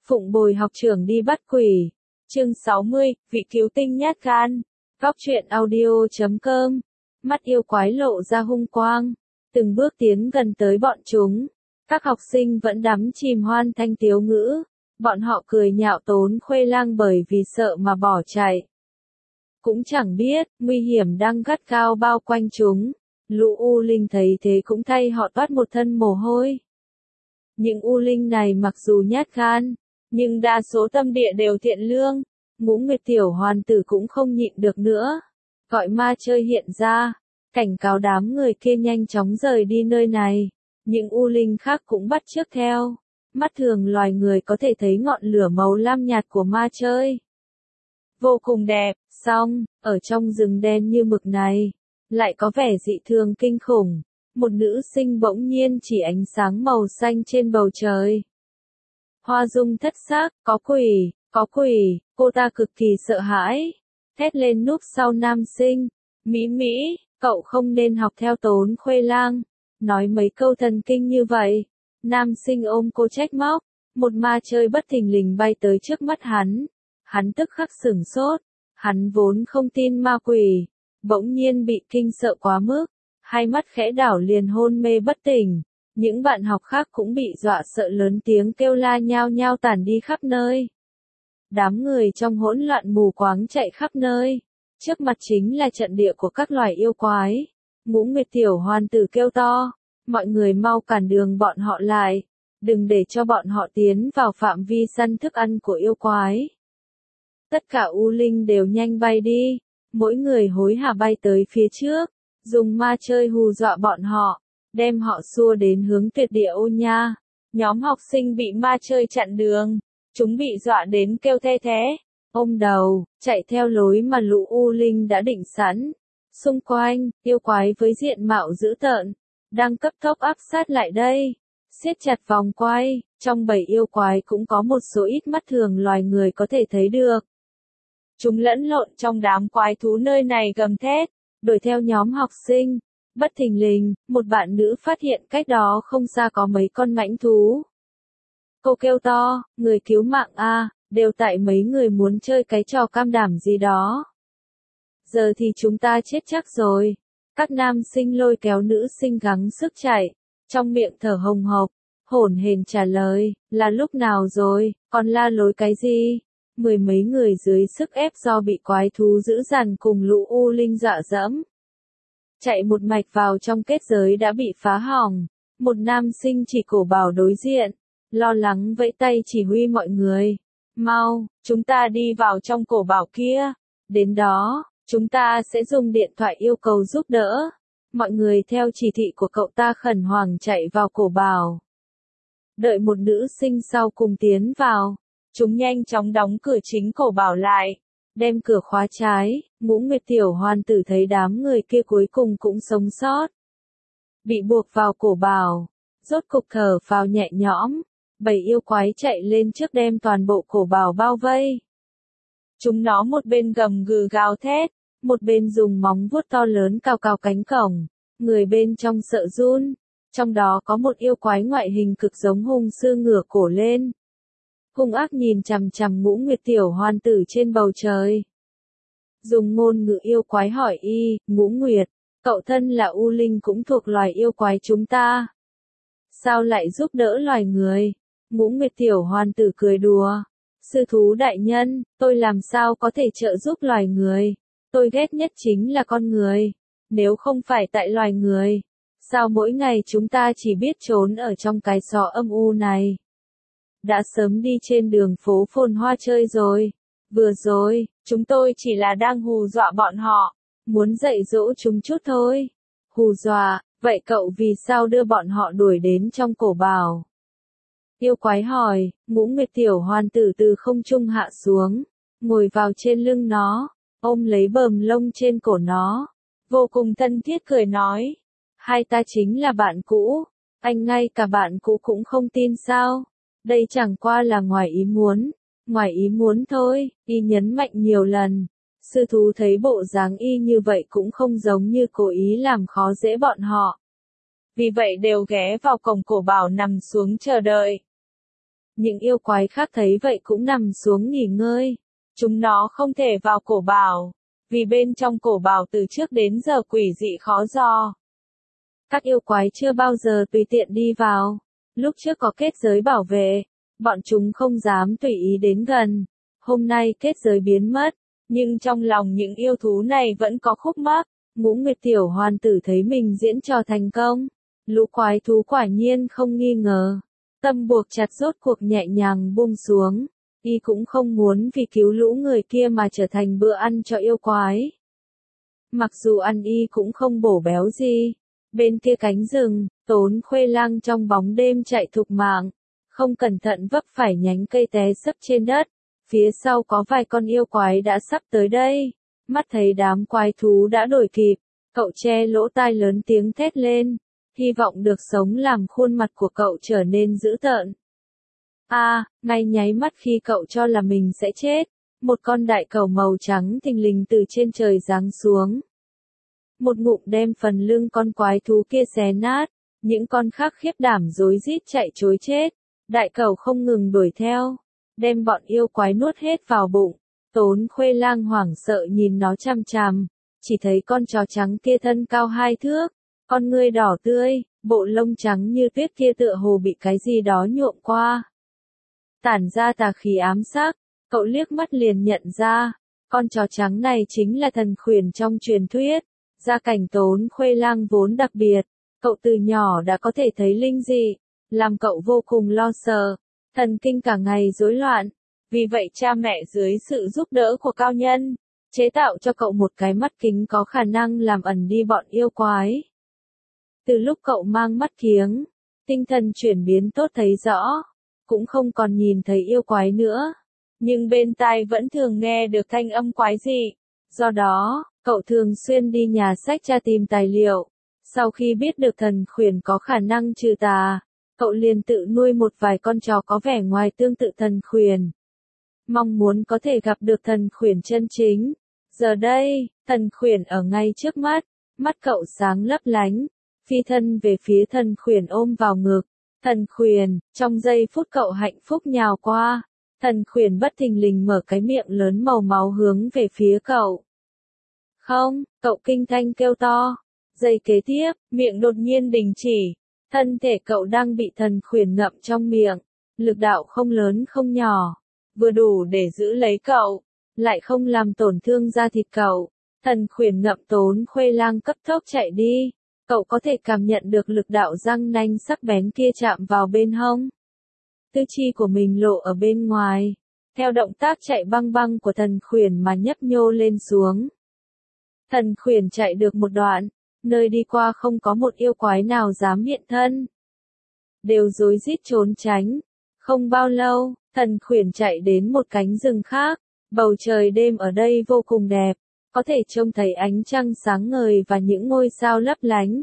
Phụng bồi học trưởng đi bắt quỷ. Chương 60, vị cứu tinh nhát gan. Góc truyện audio.com. Mắt yêu quái lộ ra hung quang, từng bước tiến gần tới bọn chúng. Các học sinh vẫn đắm chìm hoan thanh tiếu ngữ, bọn họ cười nhạo Tốn Khuê Lang bởi vì sợ mà bỏ chạy. Cũng chẳng biết, nguy hiểm đang gắt gao bao quanh chúng. Lũ U Linh thấy thế cũng thay họ toát một thân mồ hôi. Những U Linh này mặc dù nhát gan, nhưng đa số tâm địa đều thiện lương. Ngũ Nguyệt tiểu hoàn tử cũng không nhịn được nữa, gọi ma chơi hiện ra, cảnh cáo đám người kia nhanh chóng rời đi nơi này. Những U Linh khác cũng bắt chước theo. Mắt thường loài người có thể thấy ngọn lửa màu lam nhạt của ma chơi. Vô cùng đẹp, song, ở trong rừng đen như mực này, lại có vẻ dị thường kinh khủng. Một nữ sinh bỗng nhiên chỉ ánh sáng màu xanh trên bầu trời. Hoa dung thất sắc, có quỷ, cô ta cực kỳ sợ hãi. Thét lên núp sau nam sinh. Mỹ, cậu không nên học theo Tốn Khuê Lang. Nói mấy câu thần kinh như vậy. Nam sinh ôm cô trách móc. Một ma chơi bất thình lình bay tới trước mắt hắn. Hắn tức khắc sửng sốt. Hắn vốn không tin ma quỷ. Bỗng nhiên bị kinh sợ quá mức. Hai mắt khẽ đảo liền hôn mê bất tỉnh. Những bạn học khác cũng bị dọa sợ lớn tiếng kêu la nhao nhao tản đi khắp nơi. Đám người trong hỗn loạn mù quáng chạy khắp nơi. Trước mặt chính là trận địa của các loài yêu quái. Ngũ Nguyệt tiểu hoàn tử kêu to. Mọi người mau cản đường bọn họ lại. Đừng để cho bọn họ tiến vào phạm vi săn thức ăn của yêu quái. Tất cả U Linh đều nhanh bay đi. Mỗi người hối hả bay tới phía trước. Dùng ma chơi hù dọa bọn họ. Đem họ xua đến hướng tuyệt địa Ô Nha. Nhóm học sinh bị ma chơi chặn đường. Chúng bị dọa đến kêu the thế. Ôm đầu, chạy theo lối mà lũ U Linh đã định sẵn. Xung quanh, yêu quái với diện mạo dữ tợn, đang cấp tốc áp sát lại đây. Siết chặt vòng quay, trong bầy yêu quái cũng có một số ít mắt thường loài người có thể thấy được. Chúng lẫn lộn trong đám quái thú nơi này gầm thét, đuổi theo nhóm học sinh. Bất thình lình, một bạn nữ phát hiện cách đó không xa có mấy con mãnh thú. Cô kêu to, người cứu mạng a, đều tại mấy người muốn chơi cái trò cam đảm gì đó. Giờ thì chúng ta chết chắc rồi. Các nam sinh lôi kéo nữ sinh gắng sức chạy, trong miệng thở hồng hộc, hổn hển trả lời, là lúc nào rồi, còn la lối cái gì? Mười mấy người dưới sức ép do bị quái thú dữ dằn cùng lũ U Linh dọa dẫm. Chạy một mạch vào trong kết giới đã bị phá hỏng. Một nam sinh chỉ cổ bảo đối diện, lo lắng vẫy tay chỉ huy mọi người. Mau, chúng ta đi vào trong cổ bảo kia. Đến đó, chúng ta sẽ dùng điện thoại yêu cầu giúp đỡ. Mọi người theo chỉ thị của cậu ta khẩn hoảng chạy vào cổ bảo. Đợi một nữ sinh sau cùng tiến vào. Chúng nhanh chóng đóng cửa chính cổ bảo lại. Đem cửa khóa trái. Ngũ Nguyệt tiểu hoàn tử thấy đám người kia cuối cùng cũng sống sót. Bị buộc vào cổ bảo. Rốt cục thở phào nhẹ nhõm. Bầy yêu quái chạy lên trước đem toàn bộ cổ bảo bao vây. Chúng nó một bên gầm gừ gào thét, một bên dùng móng vuốt to lớn cào cào cánh cổng. Người bên trong sợ run. Trong đó có một yêu quái ngoại hình cực giống hung sư ngửa cổ lên. Hung ác nhìn chằm chằm Ngũ Nguyệt tiểu hoàn tử trên bầu trời. Dùng ngôn ngữ yêu quái hỏi y, Ngũ Nguyệt, cậu thân là U Linh cũng thuộc loài yêu quái chúng ta. Sao lại giúp đỡ loài người? Ngũ Nguyệt tiểu hoàn tử cười đùa. Sư thú đại nhân, tôi làm sao có thể trợ giúp loài người? Tôi ghét nhất chính là con người. Nếu không phải tại loài người, sao mỗi ngày chúng ta chỉ biết trốn ở trong cái xó âm u này? Đã sớm đi trên đường phố phồn hoa chơi rồi. Vừa rồi, chúng tôi chỉ là đang hù dọa bọn họ. Muốn dạy dỗ chúng chút thôi. Hù dọa, vậy cậu vì sao đưa bọn họ đuổi đến trong cổ bảo? Yêu quái hỏi. Ngũ Nguyệt tiểu hoàn tử từ không trung hạ xuống, ngồi vào trên lưng nó, ôm lấy bờm lông trên cổ nó, vô cùng thân thiết cười nói. Hai ta chính là bạn cũ, anh ngay cả bạn cũ cũng không tin sao? Đây chẳng qua là ngoài ý muốn thôi, y nhấn mạnh nhiều lần. Sư thú thấy bộ dáng y như vậy cũng không giống như cố ý làm khó dễ bọn họ. Vì vậy đều ghé vào cổng cổ bảo nằm xuống chờ đợi. Những yêu quái khác thấy vậy cũng nằm xuống nghỉ ngơi. Chúng nó không thể vào cổ bảo, vì bên trong cổ bảo từ trước đến giờ quỷ dị khó dò. Các yêu quái chưa bao giờ tùy tiện đi vào. Lúc trước có kết giới bảo vệ, bọn chúng không dám tùy ý đến gần. Hôm nay kết giới biến mất, nhưng trong lòng những yêu thú này vẫn có khúc mắc. Ngũ Nguyệt tiểu hoàn tử thấy mình diễn trò thành công. Lũ quái thú quả nhiên không nghi ngờ. Tâm buộc chặt rốt cuộc nhẹ nhàng buông xuống. Y cũng không muốn vì cứu lũ người kia mà trở thành bữa ăn cho yêu quái. Mặc dù ăn y cũng không bổ béo gì. Bên kia cánh rừng, Tốn Khuê Lang trong bóng đêm chạy thục mạng. Không cẩn thận vấp phải nhánh cây té sấp trên đất. Phía sau có vài con yêu quái đã sắp tới đây. Mắt thấy đám quái thú đã đuổi kịp. Cậu che lỗ tai lớn tiếng thét lên. Hy vọng được sống làm khuôn mặt của cậu trở nên dữ tợn. Ngay nháy mắt khi cậu cho là mình sẽ chết, một con đại cẩu màu trắng thình lình từ trên trời giáng xuống. Một ngụm đem phần lưng con quái thú kia xé nát, những con khác khiếp đảm rối rít chạy trối chết. Đại cẩu không ngừng đuổi theo, đem bọn yêu quái nuốt hết vào bụng. Tốn Khuê Lang hoảng sợ nhìn nó chằm chằm, chỉ thấy con chó trắng kia thân cao 2 thước, con ngươi đỏ tươi, bộ lông trắng như tuyết kia tựa hồ bị cái gì đó nhuộm qua. Tản ra tà khí ám sắc, cậu liếc mắt liền nhận ra, con chó trắng này chính là thần khuyển trong truyền thuyết. Gia cảnh Tốn Khuê Lang vốn đặc biệt, cậu từ nhỏ đã có thể thấy linh dị, làm cậu vô cùng lo sợ, thần kinh cả ngày rối loạn. Vì vậy cha mẹ dưới sự giúp đỡ của cao nhân, chế tạo cho cậu một cái mắt kính có khả năng làm ẩn đi bọn yêu quái. Từ lúc cậu mang mắt kiếng, tinh thần chuyển biến tốt thấy rõ, cũng không còn nhìn thấy yêu quái nữa, nhưng bên tai vẫn thường nghe được thanh âm quái dị. Do đó, cậu thường xuyên đi nhà sách tra tìm tài liệu. Sau khi biết được thần khuyển có khả năng trừ tà, cậu liền tự nuôi một vài con chó có vẻ ngoài tương tự thần khuyển. Mong muốn có thể gặp được thần khuyển chân chính. Giờ đây, thần khuyển ở ngay trước mắt, mắt cậu sáng lấp lánh, phi thân về phía thần khuyển ôm vào ngực. Thần khuyển, trong giây phút cậu hạnh phúc nhào qua, thần khuyển bất thình lình mở cái miệng lớn màu máu hướng về phía cậu. Không, cậu kinh thanh kêu to. Giây kế tiếp, miệng đột nhiên đình chỉ, thân thể cậu đang bị thần khuyển ngậm trong miệng, lực đạo không lớn không nhỏ, vừa đủ để giữ lấy cậu, lại không làm tổn thương da thịt cậu. Thần khuyển ngậm Tốn Khuê Lang cấp tốc chạy đi. Cậu có thể cảm nhận được lực đạo răng nanh sắc bén kia chạm vào bên hông. Tư chi của mình lộ ở bên ngoài, theo động tác chạy băng băng của thần khuyển mà nhấp nhô lên xuống. Thần khuyển chạy được một đoạn, nơi đi qua không có một yêu quái nào dám hiện thân. Đều rối rít trốn tránh. Không bao lâu, thần khuyển chạy đến một cánh rừng khác. Bầu trời đêm ở đây vô cùng đẹp, có thể trông thấy ánh trăng sáng ngời và những ngôi sao lấp lánh.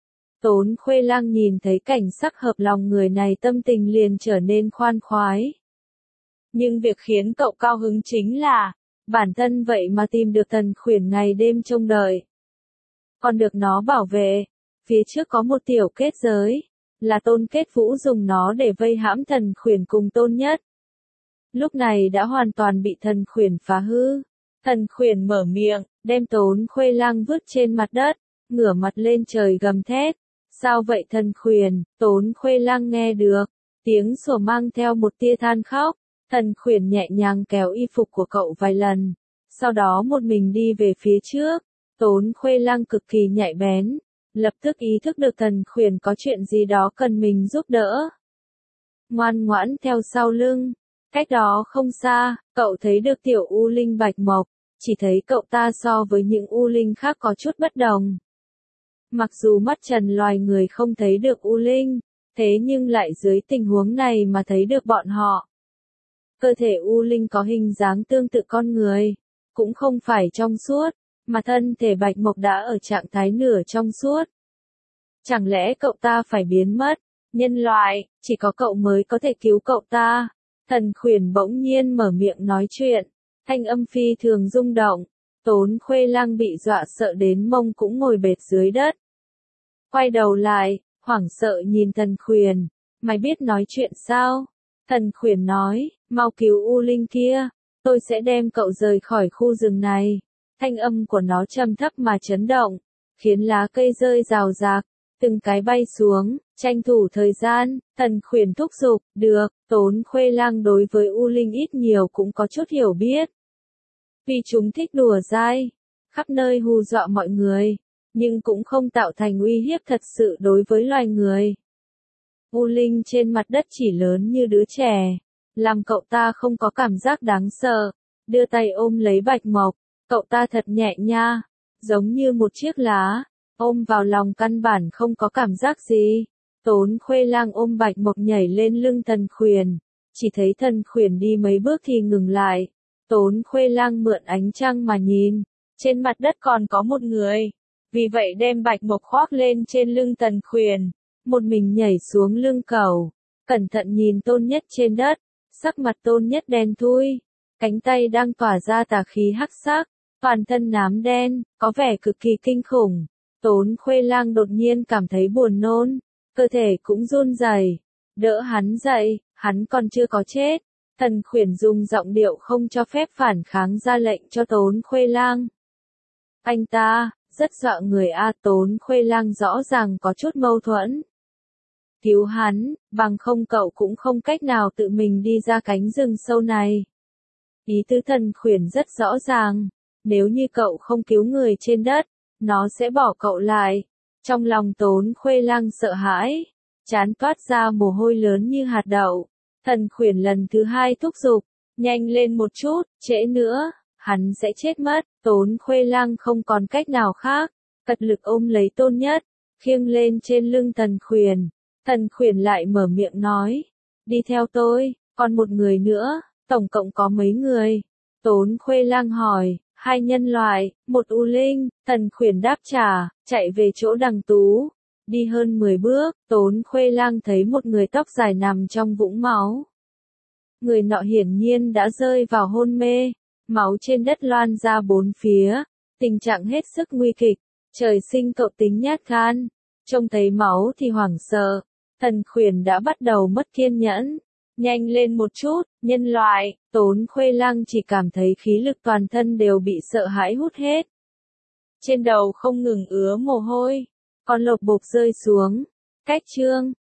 Tốn Khuê Lang nhìn thấy cảnh sắc hợp lòng người này, tâm tình liền trở nên khoan khoái. Nhưng việc khiến cậu cao hứng chính là, bản thân vậy mà tìm được thần khuyển ngày đêm trông đợi, còn được nó bảo vệ. Phía trước có một tiểu kết giới, là Tôn Kết Vũ dùng nó để vây hãm thần khuyển cùng Tôn Nhất. Lúc này đã hoàn toàn bị thần khuyển phá hư. Thần khuyển mở miệng, đem Tốn Khuê Lang vứt trên mặt đất, ngửa mặt lên trời gầm thét. Sao vậy thần khuyển? Tốn Khuê Lang nghe được, tiếng sủa mang theo một tia than khóc. Thần khuyển nhẹ nhàng kéo y phục của cậu vài lần, sau đó một mình đi về phía trước. Tốn Khuê Lang cực kỳ nhạy bén, lập tức ý thức được thần khuyển có chuyện gì đó cần mình giúp đỡ. Ngoan ngoãn theo sau lưng. Cách đó không xa, cậu thấy được tiểu U Linh Bạch Mộc, chỉ thấy cậu ta so với những U Linh khác có chút bất đồng. Mặc dù mắt trần loài người không thấy được U Linh, thế nhưng lại dưới tình huống này mà thấy được bọn họ. Cơ thể U Linh có hình dáng tương tự con người, cũng không phải trong suốt, mà thân thể Bạch Mộc đã ở trạng thái nửa trong suốt. Chẳng lẽ cậu ta phải biến mất? Nhân loại, chỉ có cậu mới có thể cứu cậu ta. Thần khuyển bỗng nhiên mở miệng nói chuyện, thanh âm phi thường rung động. Tốn Khuê Lang bị dọa sợ đến mông cũng ngồi bệt dưới đất. Quay đầu lại, hoảng sợ nhìn thần khuyển, mày biết nói chuyện sao? Tần Khuyển nói, mau cứu U Linh kia, tôi sẽ đem cậu rời khỏi khu rừng này. Thanh âm của nó trầm thấp mà chấn động, khiến lá cây rơi rào rạc, từng cái bay xuống, tranh thủ thời gian. Tần Khuyển thúc giục, được, Tốn Khuê Lang đối với U Linh ít nhiều cũng có chút hiểu biết. Vì chúng thích đùa dai, khắp nơi hù dọa mọi người, nhưng cũng không tạo thành uy hiếp thật sự đối với loài người. U Linh trên mặt đất chỉ lớn như đứa trẻ, làm cậu ta không có cảm giác đáng sợ, đưa tay ôm lấy Bạch Mộc, cậu ta thật nhẹ nha, giống như một chiếc lá, ôm vào lòng căn bản không có cảm giác gì. Tốn Khuê Lang ôm Bạch Mộc nhảy lên lưng Tần Khuyển, chỉ thấy Tần Khuyển đi mấy bước thì ngừng lại. Tốn Khuê Lang mượn ánh trăng mà nhìn, trên mặt đất còn có một người, vì vậy đem Bạch Mộc khoác lên trên lưng Tần Khuyển, một mình nhảy xuống lưng cẩu, cẩn thận nhìn Tôn Nhất trên đất, sắc mặt Tôn Nhất đen thui, cánh tay đang tỏa ra tà khí hắc sắc, toàn thân nám đen, có vẻ cực kỳ kinh khủng. Tốn Khuê Lang đột nhiên cảm thấy buồn nôn, cơ thể cũng run rẩy, đỡ hắn dậy, hắn còn chưa có chết. Tần Khuyển dùng giọng điệu không cho phép phản kháng ra lệnh cho Tốn Khuê Lang. Anh ta, rất dọa người a. Tốn Khuê Lang rõ ràng có chút mâu thuẫn. Cứu hắn, bằng không cậu cũng không cách nào tự mình đi ra cánh rừng sâu này. Ý tứ Tần Khuyển rất rõ ràng, nếu như cậu không cứu người trên đất, nó sẽ bỏ cậu lại. Trong lòng Tốn Khuê Lang sợ hãi, trán toát ra mồ hôi lớn như hạt đậu. Tần Khuyển lần thứ hai thúc giục, nhanh lên một chút, trễ nữa, hắn sẽ chết mất. Tốn Khuê Lang không còn cách nào khác, cật lực ôm lấy Tôn Nhất, khiêng lên trên lưng Tần Khuyển. Tần Khuyển lại mở miệng nói, đi theo tôi, còn một người nữa, tổng cộng có mấy người? Tốn Khuê Lang hỏi, 2 nhân loại, 1 U Linh. Tần Khuyển đáp trả, chạy về chỗ Đằng Tú. Đi hơn 10 bước, Tốn Khuê Lang thấy một người tóc dài nằm trong vũng máu. Người nọ hiển nhiên đã rơi vào hôn mê, máu trên đất loan ra bốn phía, tình trạng hết sức nguy kịch, trời sinh cậu tính nhát gan, trông thấy máu thì hoảng sợ. Tần Khuyển đã bắt đầu mất kiên nhẫn, nhanh lên một chút, nhân loại. Tốn Khuê Lang chỉ cảm thấy khí lực toàn thân đều bị sợ hãi hút hết. Trên đầu không ngừng ứa mồ hôi, con lộc bộp rơi xuống. Cách chương